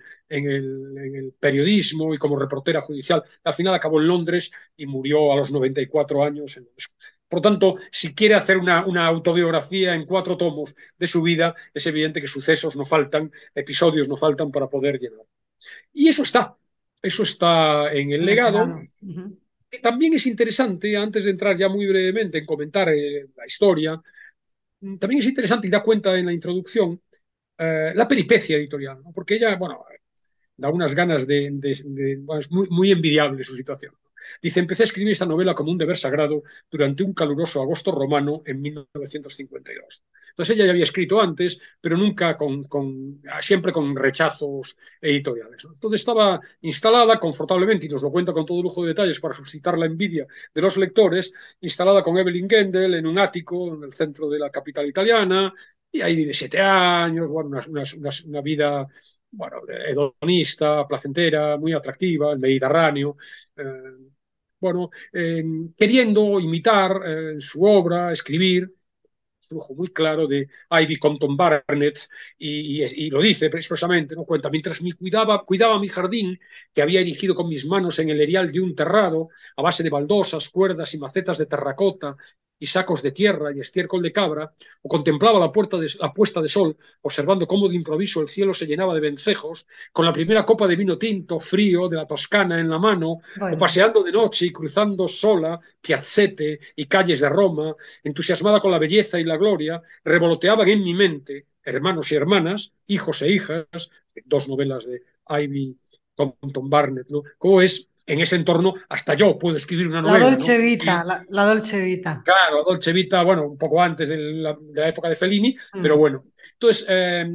en el periodismo y como reportera judicial. Al final acabó en Londres y murió a los 94 años. Por lo tanto, si quiere hacer una autobiografía en 4 tomos de su vida, es evidente que sucesos no faltan, episodios no faltan para poder llenar. Y eso está en el legado, que también es interesante, antes de entrar ya muy brevemente en comentar la historia, también es interesante y da cuenta en la introducción la peripecia editorial, ¿no? Porque ella, bueno, da unas ganas bueno, es muy envidiable su situación. Dice, empecé a escribir esta novela como un deber sagrado durante un caluroso agosto romano en 1952. Entonces ella ya había escrito antes, pero nunca siempre con rechazos editoriales. Entonces estaba instalada confortablemente, y nos lo cuenta con todo lujo de detalles para suscitar la envidia de los lectores, instalada con Evelyn Gendel en un ático en el centro de la capital italiana, y ahí vive 7 años, bueno, una vida, bueno, hedonista, placentera, muy atractiva, el Mediterráneo, bueno, queriendo imitar en su obra, escribir, flujo muy claro de Ivy Compton Barnett y lo dice expresamente, ¿no? Cuenta, mientras cuidaba mi jardín, que había erigido con mis manos en el erial de un terrado, a base de baldosas, cuerdas y macetas de terracota, y sacos de tierra y estiércol de cabra, o contemplaba la puesta de sol, observando cómo de improviso el cielo se llenaba de vencejos, con la primera copa de vino tinto frío de la Toscana en la mano, o paseando de noche y cruzando sola piazzette y calles de Roma, entusiasmada con la belleza y la gloria, revoloteaban en mi mente hermanos y hermanas, hijos e hijas, 2 novelas de Ivy Compton Barnett, ¿no? ¿Cómo es en ese entorno? Hasta yo puedo escribir una La novela, Dolce ¿no? Vita, la Dolce Vita. Claro, Dolce Vita, bueno, un poco antes de la época de Fellini, pero bueno. Entonces,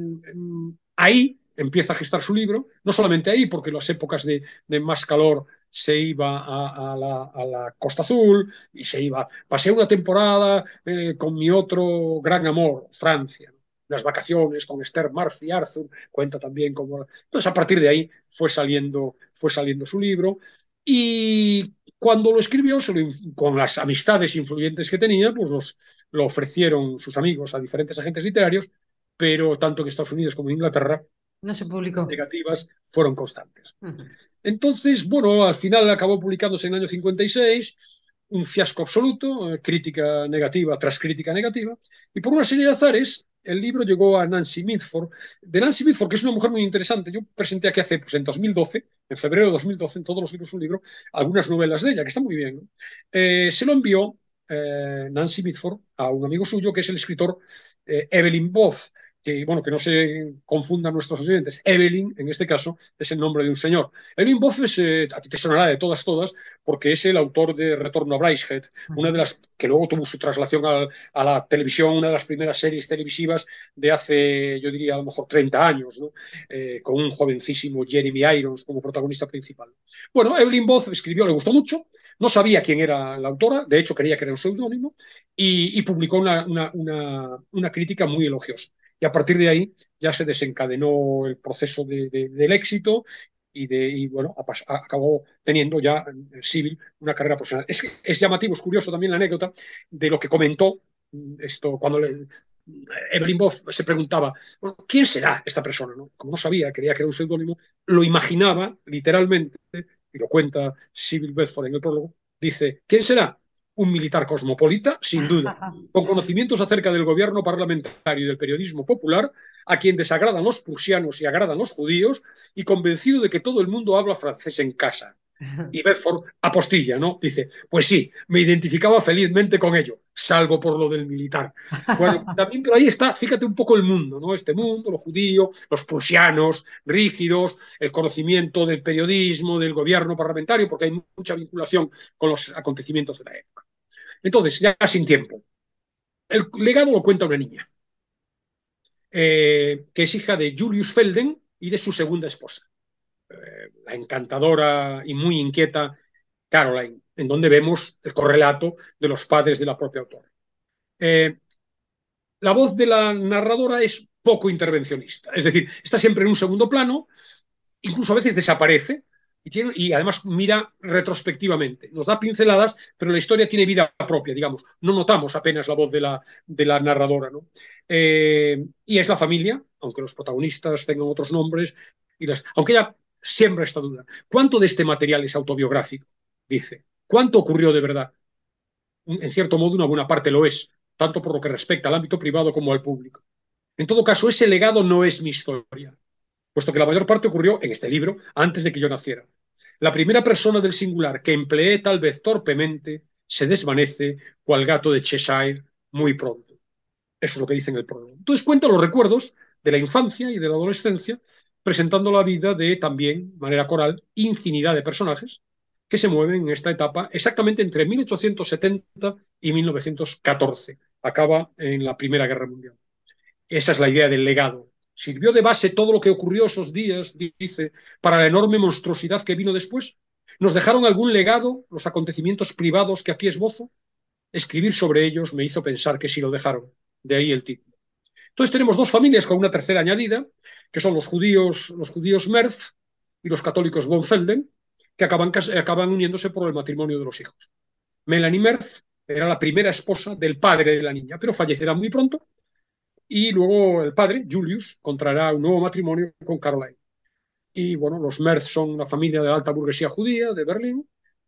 ahí empieza a gestar su libro, no solamente ahí, porque en las épocas de más calor se iba a la Costa Azul y pasé una temporada con mi otro gran amor, Francia, ¿no? Las vacaciones con Esther Murphy Arthur, cuenta también cómo. Entonces, a partir de ahí fue saliendo su libro. Y cuando lo escribió, con las amistades influyentes que tenía, pues lo ofrecieron sus amigos a diferentes agentes literarios, pero tanto en Estados Unidos como en Inglaterra, no se publicó. Negativas fueron constantes. Entonces, bueno, al final acabó publicándose en el año 56, un fiasco absoluto, crítica negativa tras crítica negativa, y por una serie de azares, el libro llegó a Nancy Mitford, de Nancy Mitford, que es una mujer muy interesante. Yo presenté aquí hace, pues en 2012, en febrero de 2012, en todos los libros un libro, algunas novelas de ella, que está muy bien, ¿no? Se lo envió Nancy Mitford a un amigo suyo, que es el escritor Evelyn Both, que, bueno, que no se confundan nuestros oyentes. Evelyn, en este caso, es el nombre de un señor. Evelyn Both a ti te sonará de todas, porque es el autor de Retorno a Brideshead, una de las que luego tuvo su traslación a la televisión, una de las primeras series televisivas de hace, yo diría, a lo mejor 30 años, ¿no? Con un jovencísimo Jeremy Irons como protagonista principal. Bueno, Evelyn Both escribió, le gustó mucho, no sabía quién era la autora, de hecho creía que era un seudónimo, y publicó una crítica muy elogiosa. Y a partir de ahí ya se desencadenó el proceso del éxito y bueno, acabó teniendo ya Sybil una carrera profesional. Es llamativo, es curioso también la anécdota de lo que comentó esto cuando Evelyn Both se preguntaba, bueno, ¿quién será esta persona? ¿No? Como no sabía, creía que era un seudónimo, lo imaginaba literalmente, y lo cuenta Sybil Bedford en el prólogo, dice, ¿quién será? Un militar cosmopolita, sin duda, con conocimientos acerca del gobierno parlamentario y del periodismo popular, a quien desagradan los prusianos y agradan los judíos, y convencido de que todo el mundo habla francés en casa. Y Bedford apostilla, ¿no? Dice, pues sí, me identificaba felizmente con ello, salvo por lo del militar. Bueno, también, pero ahí está, fíjate un poco el mundo, ¿no? Este mundo, los judíos, los prusianos, rígidos, el conocimiento del periodismo, del gobierno parlamentario, porque hay mucha vinculación con los acontecimientos de la época. Entonces, ya sin tiempo, el legado lo cuenta una niña, que es hija de Julius Felden y de su segunda esposa, la encantadora y muy inquieta Caroline, en donde vemos el correlato de los padres de la propia autora. La voz de la narradora es poco intervencionista, es decir, está siempre en un segundo plano, incluso a veces desaparece, y además mira retrospectivamente. Nos da pinceladas, pero la historia tiene vida propia, digamos. No notamos apenas la voz de la narradora, ¿no? Y es la familia, aunque los protagonistas tengan otros nombres, aunque ella siembra esta duda. ¿Cuánto de este material es autobiográfico? Dice. ¿Cuánto ocurrió de verdad? En cierto modo, una buena parte lo es, tanto por lo que respecta al ámbito privado como al público. En todo caso, ese legado no es mi historia, puesto que la mayor parte ocurrió en este libro antes de que yo naciera. La primera persona del singular que empleé tal vez torpemente se desvanece cual gato de Cheshire muy pronto. Eso es lo que dice en el prólogo. Entonces cuenta los recuerdos de la infancia y de la adolescencia, presentando la vida de también, de manera coral, infinidad de personajes que se mueven en esta etapa exactamente entre 1870 y 1914. Acaba en la Primera Guerra Mundial. Esa es la idea del legado. Sirvió de base todo lo que ocurrió esos días, dice, para la enorme monstruosidad que vino después. ¿Nos dejaron algún legado los acontecimientos privados que aquí esbozo? Escribir sobre ellos me hizo pensar que sí lo dejaron. De ahí el título. Entonces tenemos dos familias con una tercera añadida, que son los judíos Merz y los católicos von Felden, que acaban uniéndose por el matrimonio de los hijos. Melanie Merz era la primera esposa del padre de la niña, pero fallecerá muy pronto, y luego el padre, Julius, contraerá un nuevo matrimonio con Caroline. Y bueno, los Merz son una familia de la alta burguesía judía de Berlín,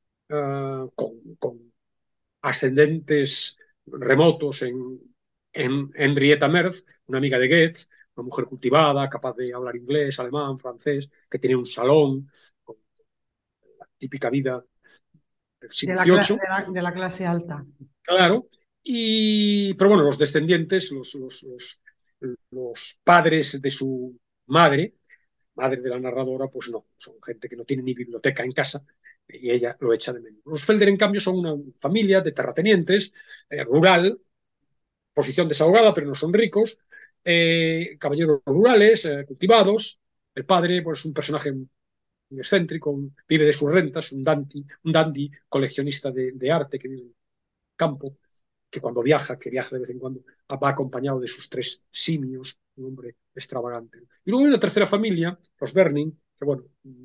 con ascendentes remotos en Henrietta Merz, una amiga de Goethe, una mujer cultivada, capaz de hablar inglés, alemán, francés, que tiene un salón con la típica vida del siglo XVIII. De la clase alta. Claro. Pero bueno, los descendientes, los padres de su madre de la narradora, pues no, son gente que no tiene ni biblioteca en casa y ella lo echa de menos. Los Felder, en cambio, son una familia de terratenientes, rural, posición desahogada, pero no son ricos, caballeros rurales, cultivados. El padre, pues, un personaje muy excéntrico, vive de sus rentas, un dandy coleccionista de arte que vive en el campo, que cuando viaja, que viaja de vez en cuando, va acompañado de sus 3 simios, un hombre extravagante. Y luego hay una tercera familia, los Berning, que bueno,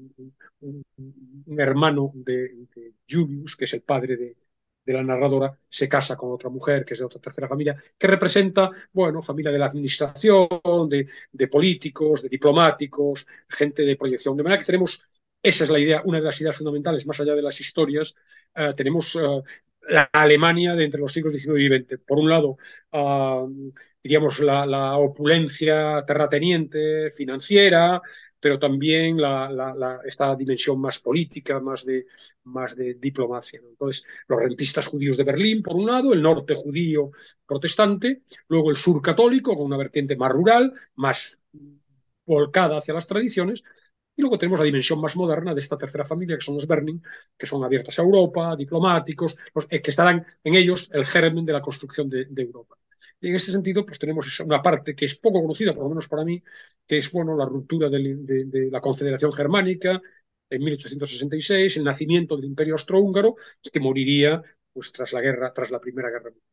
un hermano de Julius, que es el padre de la narradora, se casa con otra mujer, que es de otra tercera familia, que representa, bueno, familia de la administración, de políticos, de diplomáticos, gente de proyección. De manera que tenemos, esa es la idea, una de las ideas fundamentales, más allá de las historias, tenemos la Alemania de entre los siglos XIX y XX. Por un lado, diríamos, la opulencia terrateniente, financiera, pero también esta dimensión más política, más de diplomacia, ¿no? Entonces, los rentistas judíos de Berlín, por un lado, el norte judío protestante, luego el sur católico, con una vertiente más rural, más volcada hacia las tradiciones, y luego tenemos la dimensión más moderna de esta tercera familia, que son los Berning, que son abiertas a Europa, diplomáticos, que estarán en ellos el germen de la construcción de Europa. Y en ese sentido, pues tenemos una parte que es poco conocida, por lo menos para mí, que es, bueno, la ruptura de la Confederación Germánica en 1866, el nacimiento del Imperio Austrohúngaro, que moriría pues tras la Primera Guerra Mundial.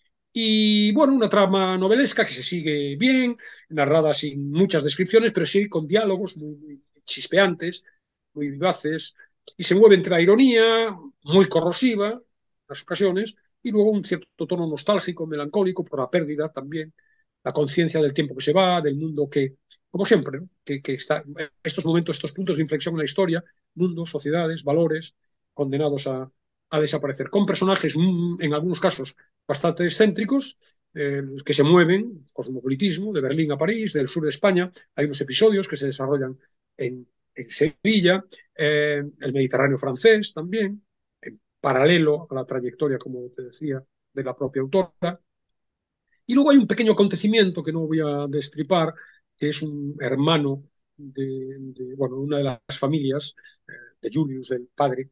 Y bueno, una trama novelesca que se sigue bien, narrada sin muchas descripciones, pero sí con diálogos muy chispeantes, muy vivaces, y se mueve entre la ironía, muy corrosiva en las ocasiones, y luego un cierto tono nostálgico, melancólico, por la pérdida también, la conciencia del tiempo que se va, del mundo que, como siempre, ¿no? que está, estos momentos, estos puntos de inflexión en la historia, mundos, sociedades, valores, condenados a desaparecer, con personajes, en algunos casos, bastante excéntricos, que se mueven, cosmopolitismo, de Berlín a París, del sur de España. Hay unos episodios que se desarrollan en Sevilla, el Mediterráneo francés también, en paralelo a la trayectoria, como te decía, de la propia autora. Y luego hay un pequeño acontecimiento que no voy a destripar, que es un hermano bueno, una de las familias de Julius, del padre,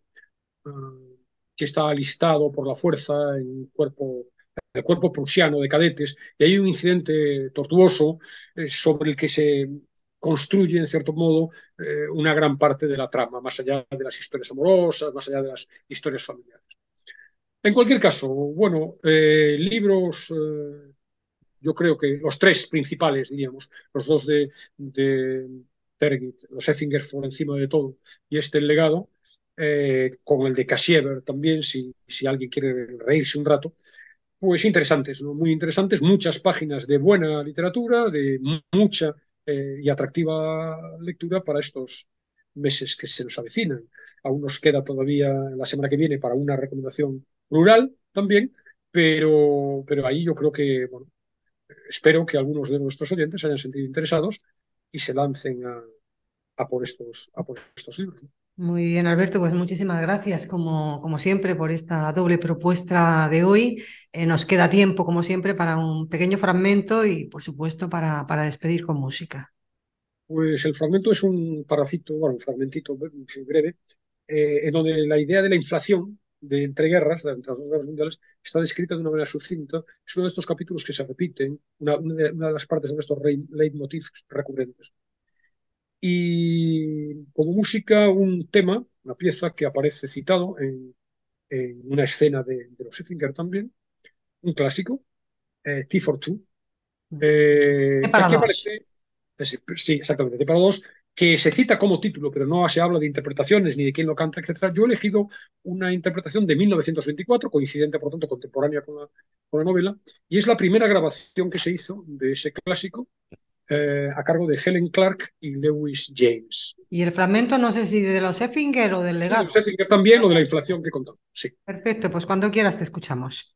que está alistado por la fuerza en el cuerpo prusiano de cadetes, y hay un incidente tortuoso sobre el que se construye, en cierto modo, una gran parte de la trama, más allá de las historias amorosas, más allá de las historias familiares. En cualquier caso, bueno, libros, yo creo que los 3 principales, diríamos, los 2 de Tergit, los Effinger por encima de todo, y El legado, con el de Kashiever también, si alguien quiere reírse un rato, pues interesantes, ¿no? Muy interesantes, muchas páginas de buena literatura, de mucha y atractiva lectura para estos meses que se nos avecinan. Aún nos queda todavía la semana que viene para una recomendación rural también, pero ahí yo creo que, bueno, espero que algunos de nuestros oyentes se hayan sentido interesados y se lancen a por estos libros, ¿no? Muy bien, Alberto, pues muchísimas gracias como siempre por esta doble propuesta de hoy. Nos queda tiempo, como siempre, para un pequeño fragmento y, por supuesto, para despedir con música. Pues el fragmento es un parrafito, bueno, un fragmentito breve, en donde la idea de la inflación de entreguerras, entre las dos guerras mundiales, está descrita de una manera sucinta. Es uno de estos capítulos que se repiten, una de las partes de estos leitmotivs recurrentes. Y como música, un tema, una pieza que aparece citado en una escena de los Effinger también, un clásico, Tea for Two, que Para aquí dos. aparece, sí, exactamente, para dos, que se cita como título, pero no se habla de interpretaciones ni de quién lo canta, etc. Yo he elegido una interpretación de 1924, coincidente, por tanto, contemporánea con la novela, y es la primera grabación que se hizo de ese clásico, a cargo de Helen Clark y Lewis James. Y el fragmento, no sé si de los Effinger o del Y legado. los Effinger también, lo de la inflación que contamos, sí. Perfecto, pues cuando quieras te escuchamos.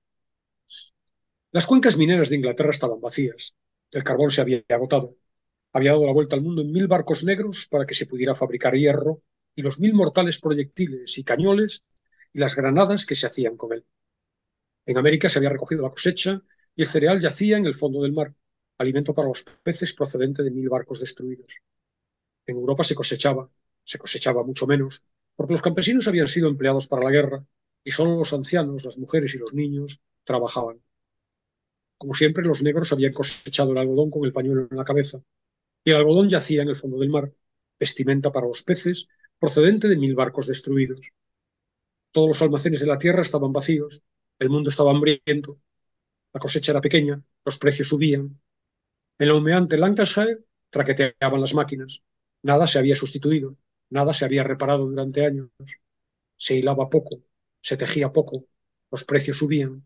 Las cuencas mineras de Inglaterra estaban vacías. El carbón se había agotado. Había dado la vuelta al mundo en 1000 barcos negros para que se pudiera fabricar hierro y los 1000 mortales proyectiles y cañones y las granadas que se hacían con él. En América se había recogido la cosecha y el cereal yacía en el fondo del mar, alimento para los peces procedente de 1000 barcos destruidos. En Europa se cosechaba mucho menos, porque los campesinos habían sido empleados para la guerra y solo los ancianos, las mujeres y los niños trabajaban. Como siempre, los negros habían cosechado el algodón con el pañuelo en la cabeza, y el algodón yacía en el fondo del mar, vestimenta para los peces, procedente de 1000 barcos destruidos. Todos los almacenes de la tierra estaban vacíos, el mundo estaba hambriento, la cosecha era pequeña, los precios subían. En la humeante Lancashire traqueteaban las máquinas, nada se había sustituido, nada se había reparado durante años. Se hilaba poco, se tejía poco, los precios subían.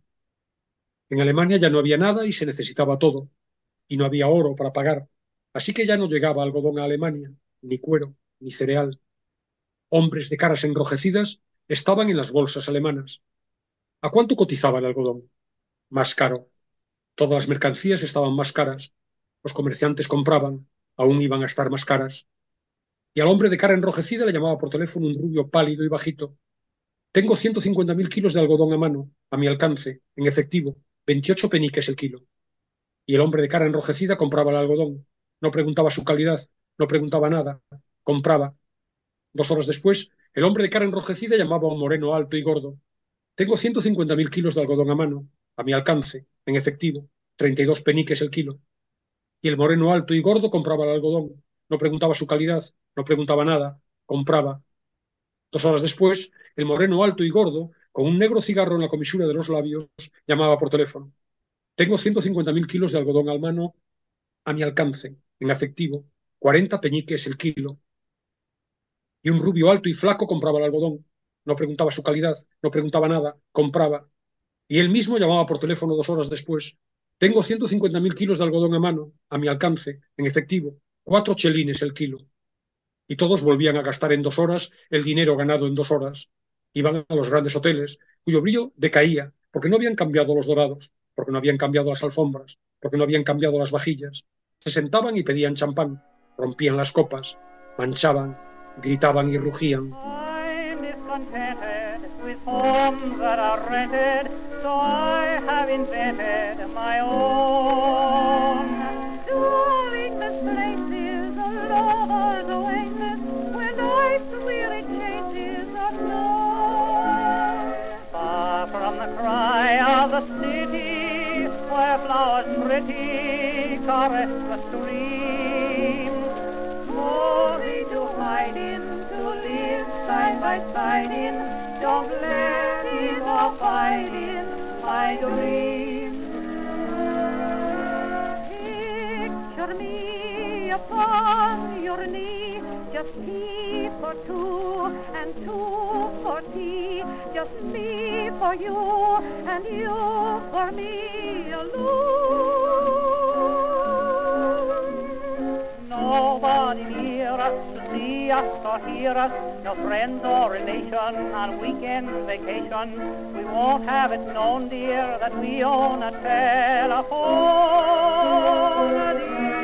En Alemania ya no había nada y se necesitaba todo, y no había oro para pagar, así que ya no llegaba algodón a Alemania, ni cuero, ni cereal. Hombres de caras enrojecidas estaban en las bolsas alemanas. ¿A cuánto cotizaba el algodón? Más caro. Todas las mercancías estaban más caras. Los comerciantes compraban, aún iban a estar más caras. Y al hombre de cara enrojecida le llamaba por teléfono un rubio pálido y bajito. Tengo 150.000 kilos de algodón a mano, a mi alcance, en efectivo, 28 peniques el kilo. Y el hombre de cara enrojecida compraba el algodón. No preguntaba su calidad, no preguntaba nada, compraba. 2 horas después, el hombre de cara enrojecida llamaba a un moreno alto y gordo. Tengo 150.000 kilos de algodón a mano, a mi alcance, en efectivo, 32 peniques el kilo. Y el moreno alto y gordo compraba el algodón. No preguntaba su calidad, no preguntaba nada, compraba. 2 horas después, el moreno alto y gordo, con un negro cigarro en la comisura de los labios, llamaba por teléfono. Tengo 150.000 kilos de algodón a mano, a mi alcance, en efectivo, 40 peniques el kilo. Y un rubio alto y flaco compraba el algodón. No preguntaba su calidad, no preguntaba nada, compraba. Y él mismo llamaba por teléfono 2 horas después. Tengo 150.000 kilos de algodón a mano, a mi alcance, en efectivo, 4 chelines el kilo. Y todos volvían a gastar en 2 horas el dinero ganado en 2 horas. Iban a los grandes hoteles, cuyo brillo decaía, porque no habían cambiado los dorados, porque no habían cambiado las alfombras, porque no habían cambiado las vajillas. Se sentaban y pedían champán, rompían las copas, manchaban, gritaban y rugían. I'm discontented with homes that are rented, so I have invented my own. Sweetest places, the lovers oasis, where life's weary changes are known. Far from the cry of the city, where flowers pretty caress the stream. Glory to hide in, to live side by side in, don't let it abide in my dream. Picture me upon your knee, just tea for two and two for tea, just me for you and you for me alone. Nobody near us to see us or hear us, no friend or relation on weekend vacation. We won't have it known, dear, that we own a telephone,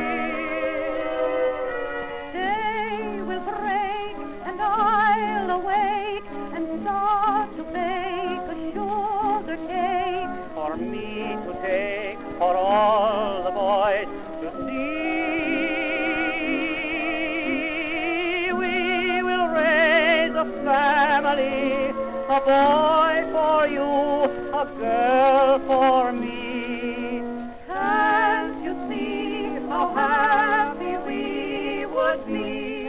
Day will break and I'll awake and start to bake a sugar cake for me to take, for all the boys to see. A family, a boy for you, a girl for me. Can't you see how happy we would be?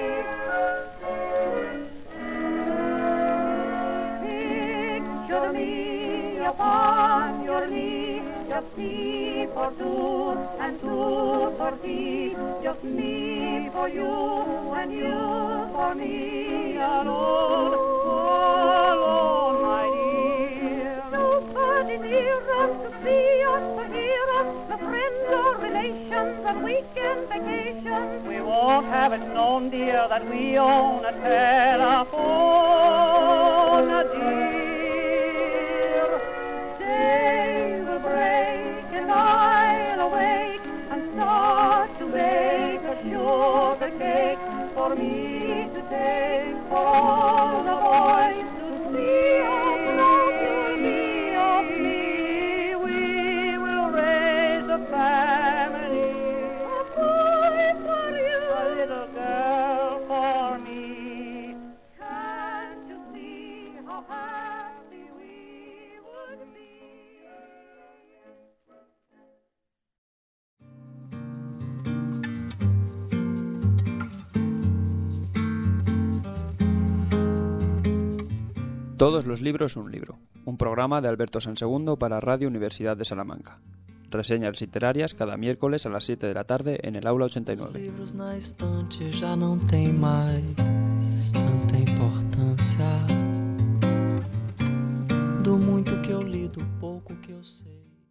Picture me upon your knee, just me for two and two for thee, just me for you and you for me alone, alone, my dear. Nobody near us to see us, to hear us, no friends or relations on weekend vacation. We won't have it known, dear, that we own a telephone, dear. Day will break and I'll awake and start to bake a sugar cake for me to take, for all the boys to see. Of me, we will raise a family, a boy for you, a little girl for me. Can't you see how happy we would be? Todos los libros un libro, un programa de Alberto Sansegundo para Radio Universidad de Salamanca. Reseñas literarias cada miércoles a las 7 de la tarde en el aula 89. Livros na estante já não tem mais tanta importância. Do muito que eu li, do pouco que eu sei.